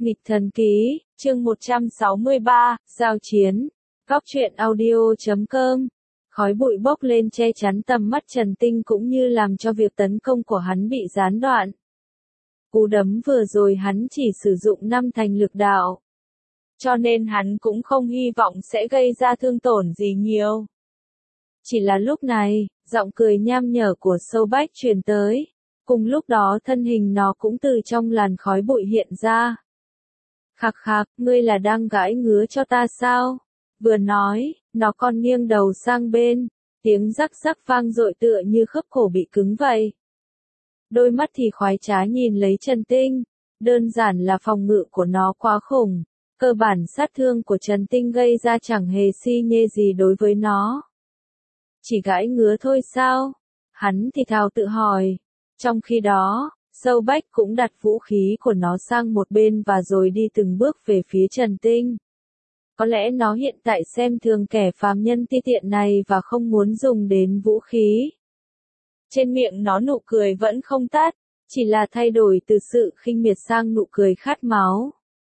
Nghịch thần ký, chương 163, giao chiến. Góc truyện audio.com. Khói bụi bốc lên che chắn tầm mắt Trần Tinh cũng như làm cho việc tấn công của hắn bị gián đoạn. Cú đấm vừa rồi hắn chỉ sử dụng 5 thành lực đạo. Cho nên hắn cũng không hy vọng sẽ gây ra thương tổn gì nhiều. Chỉ là lúc này, giọng cười nham nhở của Sâu Bách truyền tới. Cùng lúc đó thân hình nó cũng từ trong làn khói bụi hiện ra. Khạc khạc, ngươi là đang gãi ngứa cho ta sao? Vừa nói, nó còn nghiêng đầu sang bên, tiếng rắc rắc vang dội tựa như khớp cổ bị cứng vậy. Đôi mắt thì khoái trá nhìn lấy Trần Tinh, đơn giản là phòng ngự của nó quá khủng, cơ bản sát thương của Trần Tinh gây ra chẳng hề si nhê gì đối với nó. Chỉ gãi ngứa thôi sao? Hắn thì thào tự hỏi. Trong khi đó, Sâu Bách cũng đặt vũ khí của nó sang một bên và rồi đi từng bước về phía Trần Tinh. Có lẽ nó hiện tại xem thường kẻ phàm nhân ti tiện này và không muốn dùng đến vũ khí. Trên miệng nó nụ cười vẫn không tắt, chỉ là thay đổi từ sự khinh miệt sang nụ cười khát máu.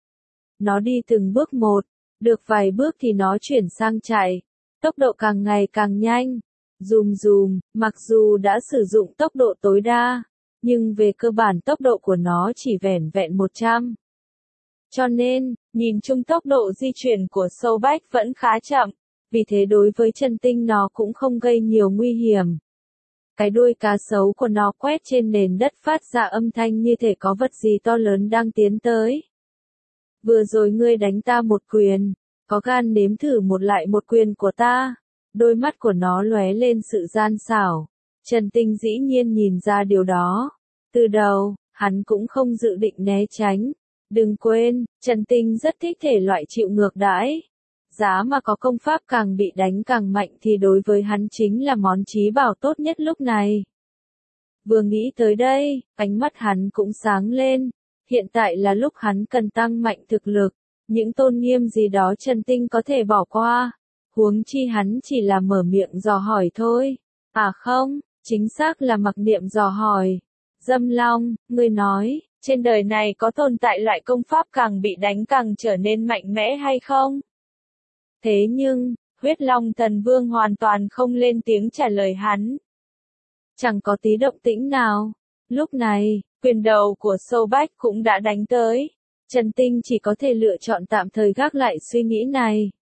Nó đi từng bước một, được vài bước thì nó chuyển sang chạy, tốc độ càng ngày càng nhanh. Dùm dùm, mặc dù đã sử dụng tốc độ tối đa, nhưng về cơ bản tốc độ của nó chỉ vẻn vẹn 100. Cho nên, nhìn chung tốc độ di chuyển của Sâu Bách vẫn khá chậm, vì thế đối với Trần Tinh nó cũng không gây nhiều nguy hiểm. Cái đuôi cá sấu của nó quét trên nền đất phát ra âm thanh như thể có vật gì to lớn đang tiến tới. Vừa rồi ngươi đánh ta một quyền, có gan nếm thử một quyền của ta. Đôi mắt của nó lóe lên sự gian xảo. Trần Tinh dĩ nhiên nhìn ra điều đó. Từ đầu, hắn cũng không dự định né tránh. Đừng quên, Trần Tinh rất thích thể loại chịu ngược đãi. Giá mà có công pháp càng bị đánh càng mạnh thì đối với hắn chính là món chí bảo tốt nhất lúc này. Vừa nghĩ tới đây, ánh mắt hắn cũng sáng lên. Hiện tại là lúc hắn cần tăng mạnh thực lực. Những tôn nghiêm gì đó Trần Tinh có thể bỏ qua. Huống chi hắn chỉ là mở miệng dò hỏi thôi. À không, chính xác là mặc niệm dò hỏi. Dâm Long, ngươi nói, trên đời này có tồn tại loại công pháp càng bị đánh càng trở nên mạnh mẽ hay không? Thế nhưng, Huyết Long Thần Vương hoàn toàn không lên tiếng trả lời hắn. Chẳng có tí động tĩnh nào. Lúc này, quyền đầu của Sâu Bách cũng đã đánh tới. Trần Tinh chỉ có thể lựa chọn tạm thời gác lại suy nghĩ này.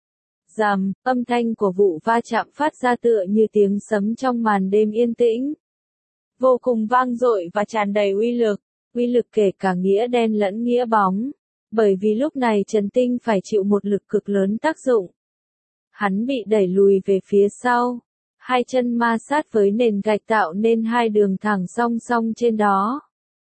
Rầm, âm thanh của vụ va chạm phát ra tựa như tiếng sấm trong màn đêm yên tĩnh. Vô cùng vang dội và tràn đầy uy lực kể cả nghĩa đen lẫn nghĩa bóng. Bởi vì lúc này Trần Tinh phải chịu một lực cực lớn tác dụng. Hắn bị đẩy lùi về phía sau. Hai chân ma sát với nền gạch tạo nên hai đường thẳng song song trên đó.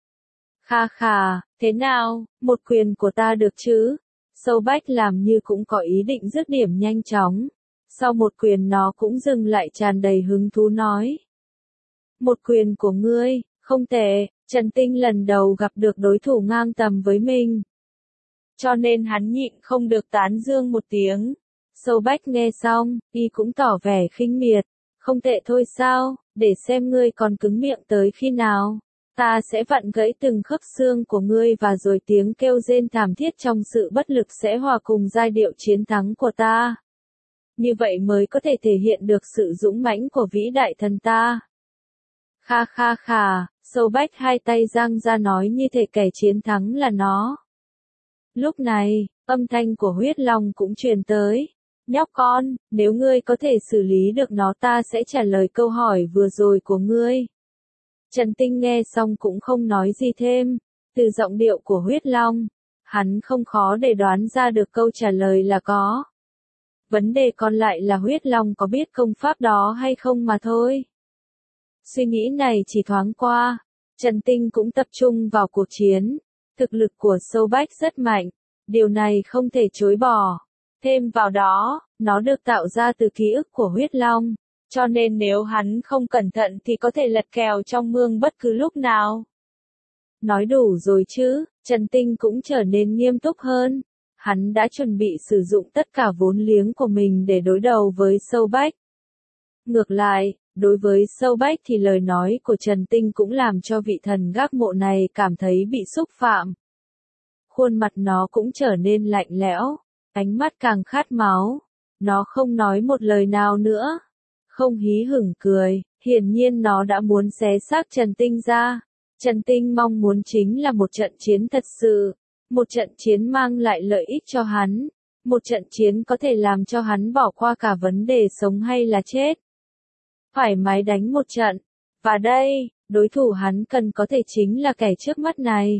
Kha khà, thế nào, một quyền của ta được chứ? Sâu Bách làm như cũng có ý định dứt điểm nhanh chóng. Sau một quyền nó cũng dừng lại tràn đầy hứng thú nói. Một quyền của ngươi, không tệ, Trần Tinh lần đầu gặp được đối thủ ngang tầm với mình. Cho nên hắn nhịn không được tán dương một tiếng. Sâu Bách nghe xong, y cũng tỏ vẻ khinh miệt. Không tệ thôi sao, để xem ngươi còn cứng miệng tới khi nào. Ta sẽ vặn gãy từng khớp xương của ngươi và rồi tiếng kêu rên thảm thiết trong sự bất lực sẽ hòa cùng giai điệu chiến thắng của ta. Như vậy mới có thể thể hiện được sự dũng mãnh của vĩ đại thần ta. Kha kha khà, Sâu Bách hai tay giang ra nói như thể kẻ chiến thắng là nó. Lúc này, âm thanh của Huyết Long cũng truyền tới. Nhóc con, nếu ngươi có thể xử lý được nó ta sẽ trả lời câu hỏi vừa rồi của ngươi. Trần Tinh nghe xong cũng không nói gì thêm. Từ giọng điệu của Huyết Long, hắn không khó để đoán ra được câu trả lời là có. Vấn đề còn lại là Huyết Long có biết công pháp đó hay không mà thôi. Suy nghĩ này chỉ thoáng qua, Trần Tinh cũng tập trung vào cuộc chiến. Thực lực của Sâu Bách rất mạnh, điều này không thể chối bỏ. Thêm vào đó, nó được tạo ra từ ký ức của Huyết Long. Cho nên nếu hắn không cẩn thận thì có thể lật kèo trong mương bất cứ lúc nào. Nói đủ rồi chứ, Trần Tinh cũng trở nên nghiêm túc hơn. Hắn đã chuẩn bị sử dụng tất cả vốn liếng của mình để đối đầu với Sâu Bách. Ngược lại, đối với Sâu Bách thì lời nói của Trần Tinh cũng làm cho vị thần gác mộ này cảm thấy bị xúc phạm. khuôn mặt nó cũng trở nên lạnh lẽo, ánh mắt càng khát máu. Nó không nói một lời nào nữa, không hí hửng cười, hiển nhiên nó đã muốn xé xác Trần Tinh ra. Trần Tinh mong muốn chính là một trận chiến thật sự, một trận chiến mang lại lợi ích cho hắn, một trận chiến có thể làm cho hắn bỏ qua cả vấn đề sống hay là chết. Thoải mái đánh một trận, và đây, đối thủ hắn cần có thể chính là kẻ trước mắt này.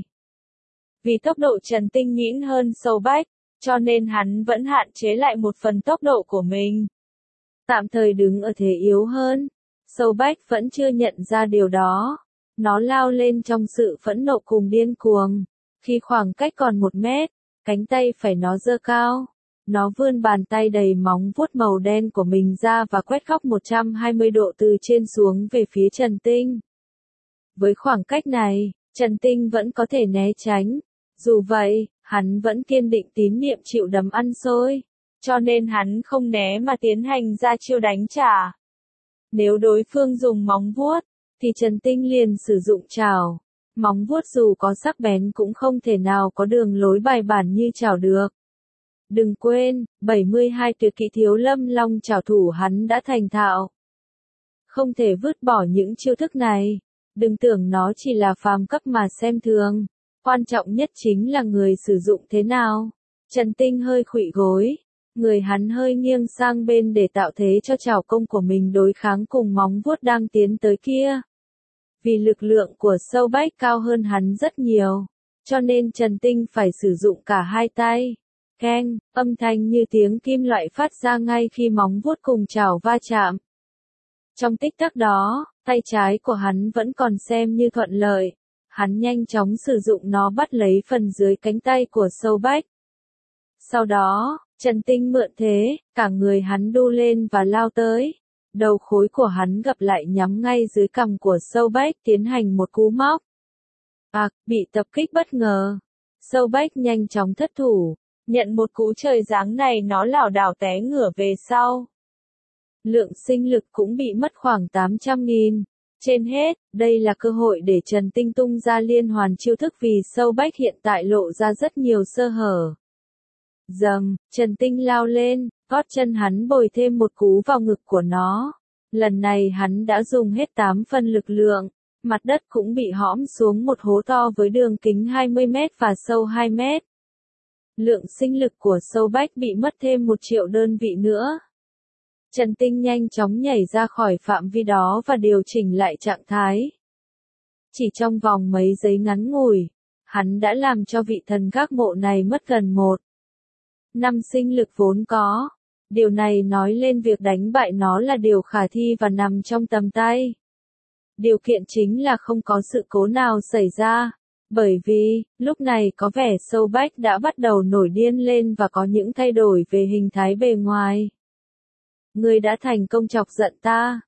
Vì tốc độ Trần Tinh nhĩn hơn Sâu Bách, cho nên hắn vẫn hạn chế lại một phần tốc độ của mình. Tạm thời đứng ở thế yếu hơn, Sâu Bách vẫn chưa nhận ra điều đó. Nó lao lên trong sự phẫn nộ cùng điên cuồng. Khi khoảng cách còn 1 mét, cánh tay phải nó giơ cao. Nó vươn bàn tay đầy móng vuốt màu đen của mình ra và quét góc 120 độ từ trên xuống về phía Trần Tinh. Với khoảng cách này, Trần Tinh vẫn có thể né tránh. Dù vậy, hắn vẫn kiên định tín niệm chịu đấm ăn xôi. Cho nên hắn không né mà tiến hành ra chiêu đánh trả. Nếu đối phương dùng móng vuốt, thì Trần Tinh liền sử dụng chảo. Móng vuốt dù có sắc bén cũng không thể nào có đường lối bài bản như chảo được. Đừng quên, 72 tuyệt kỹ Thiếu Lâm Long chảo thủ hắn đã thành thạo. Không thể vứt bỏ những chiêu thức này. Đừng tưởng nó chỉ là phàm cấp mà xem thường. Quan trọng nhất chính là người sử dụng thế nào. Trần Tinh hơi khuỵu gối. Người hắn hơi nghiêng sang bên để tạo thế cho chảo công của mình đối kháng cùng móng vuốt đang tiến tới kia. Vì lực lượng của Sâu Bách cao hơn hắn rất nhiều, cho nên Trần Tinh phải sử dụng cả hai tay. Keng, âm thanh như tiếng kim loại phát ra ngay khi móng vuốt cùng chảo va chạm. Trong tích tắc đó, tay trái của hắn vẫn còn xem như thuận lợi. Hắn nhanh chóng sử dụng nó bắt lấy phần dưới cánh tay của Sâu Bách. Sau đó, Trần Tinh mượn thế, cả người hắn đu lên và lao tới. Đầu khối của hắn gập lại nhắm ngay dưới cằm của Sâu Bách tiến hành một cú móc. Bị tập kích bất ngờ. Sâu Bách nhanh chóng thất thủ. Nhận một cú trời giáng này nó lảo đảo té ngửa về sau. Lượng sinh lực cũng bị mất khoảng 800.000. Trên hết, đây là cơ hội để Trần Tinh tung ra liên hoàn chiêu thức vì Sâu Bách hiện tại lộ ra rất nhiều sơ hở. Dầm, Trần Tinh lao lên, gót chân hắn bồi thêm một cú vào ngực của nó. Lần này hắn đã dùng hết 8 phần lực lượng, mặt đất cũng bị hõm xuống một hố to với đường kính 20 mét và sâu 2 mét. Lượng sinh lực của Sâu Bách bị mất thêm 1 triệu đơn vị nữa. Trần Tinh nhanh chóng nhảy ra khỏi phạm vi đó và điều chỉnh lại trạng thái. Chỉ trong vòng mấy giây ngắn ngủi, hắn đã làm cho vị thần gác mộ này mất gần 1/5 sinh lực vốn có. Điều này nói lên việc đánh bại nó là điều khả thi và nằm trong tầm tay. Điều kiện chính là không có sự cố nào xảy ra. Bởi vì, lúc này có vẻ Sâu Bách đã bắt đầu nổi điên lên và có những thay đổi về hình thái bề ngoài. Ngươi đã thành công chọc giận ta.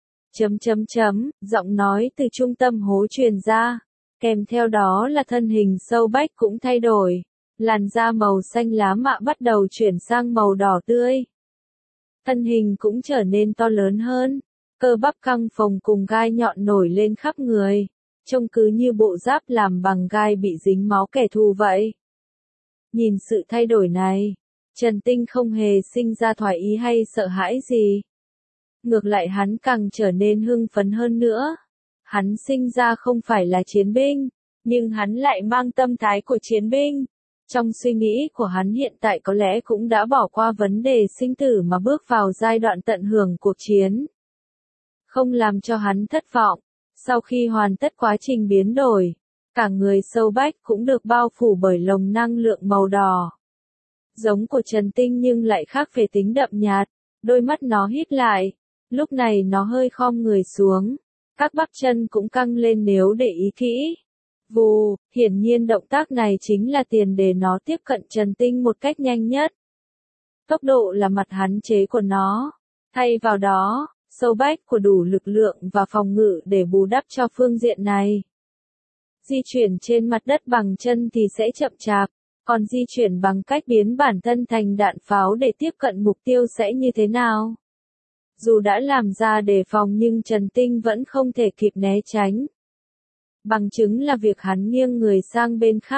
Giọng nói từ trung tâm hố truyền ra. Kèm theo đó là thân hình Sâu Bách cũng thay đổi. Làn da màu xanh lá mạ bắt đầu chuyển sang màu đỏ tươi. Thân hình cũng trở nên to lớn hơn. Cơ bắp căng phồng cùng gai nhọn nổi lên khắp người. Trông cứ như bộ giáp làm bằng gai bị dính máu kẻ thù vậy. Nhìn sự thay đổi này, Trần Tinh không hề sinh ra thoái ý hay sợ hãi gì. Ngược lại hắn càng trở nên hưng phấn hơn nữa. Hắn sinh ra không phải là chiến binh, nhưng hắn lại mang tâm thái của chiến binh. Trong suy nghĩ của hắn hiện tại có lẽ cũng đã bỏ qua vấn đề sinh tử mà bước vào giai đoạn tận hưởng cuộc chiến. Không làm cho hắn thất vọng, sau khi hoàn tất quá trình biến đổi, cả người Sâu Bách cũng được bao phủ bởi lồng năng lượng màu đỏ. Giống của Trần Tinh nhưng lại khác về tính đậm nhạt, đôi mắt nó híp lại, lúc này nó hơi khom người xuống, các bắp chân cũng căng lên nếu để ý kỹ. Vù, hiển nhiên động tác này chính là tiền để nó tiếp cận Trần Tinh một cách nhanh nhất. Tốc độ là mặt hạn chế của nó. Thay vào đó, Sâu Bách của đủ lực lượng và phòng ngự để bù đắp cho phương diện này. Di chuyển trên mặt đất bằng chân thì sẽ chậm chạp, còn di chuyển bằng cách biến bản thân thành đạn pháo để tiếp cận mục tiêu sẽ như thế nào? Dù đã làm ra đề phòng nhưng Trần Tinh vẫn không thể kịp né tránh. Bằng chứng là việc hắn nghiêng người sang bên khác,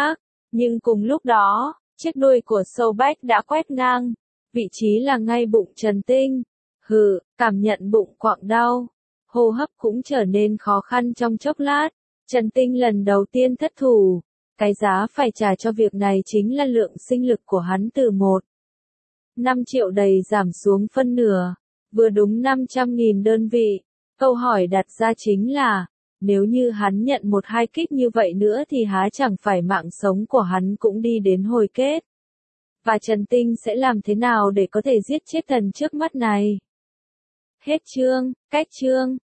Nhưng cùng lúc đó, chiếc đuôi của sâu bách đã quét ngang, vị trí là ngay bụng Trần Tinh. Cảm nhận bụng quặn đau, hô hấp cũng trở nên khó khăn trong chốc lát. Trần Tinh lần đầu tiên thất thủ, cái giá phải trả cho việc này chính là lượng sinh lực của hắn từ 1,5 triệu đầy giảm xuống phân nửa, vừa đúng 500.000 đơn vị. Câu hỏi đặt ra chính là, nếu như hắn nhận 1-2 kích như vậy nữa thì há chẳng phải mạng sống của hắn cũng đi đến hồi kết. Và Trần Tinh sẽ làm thế nào để có thể giết chết thần trước mắt này? Hết chương, cách chương.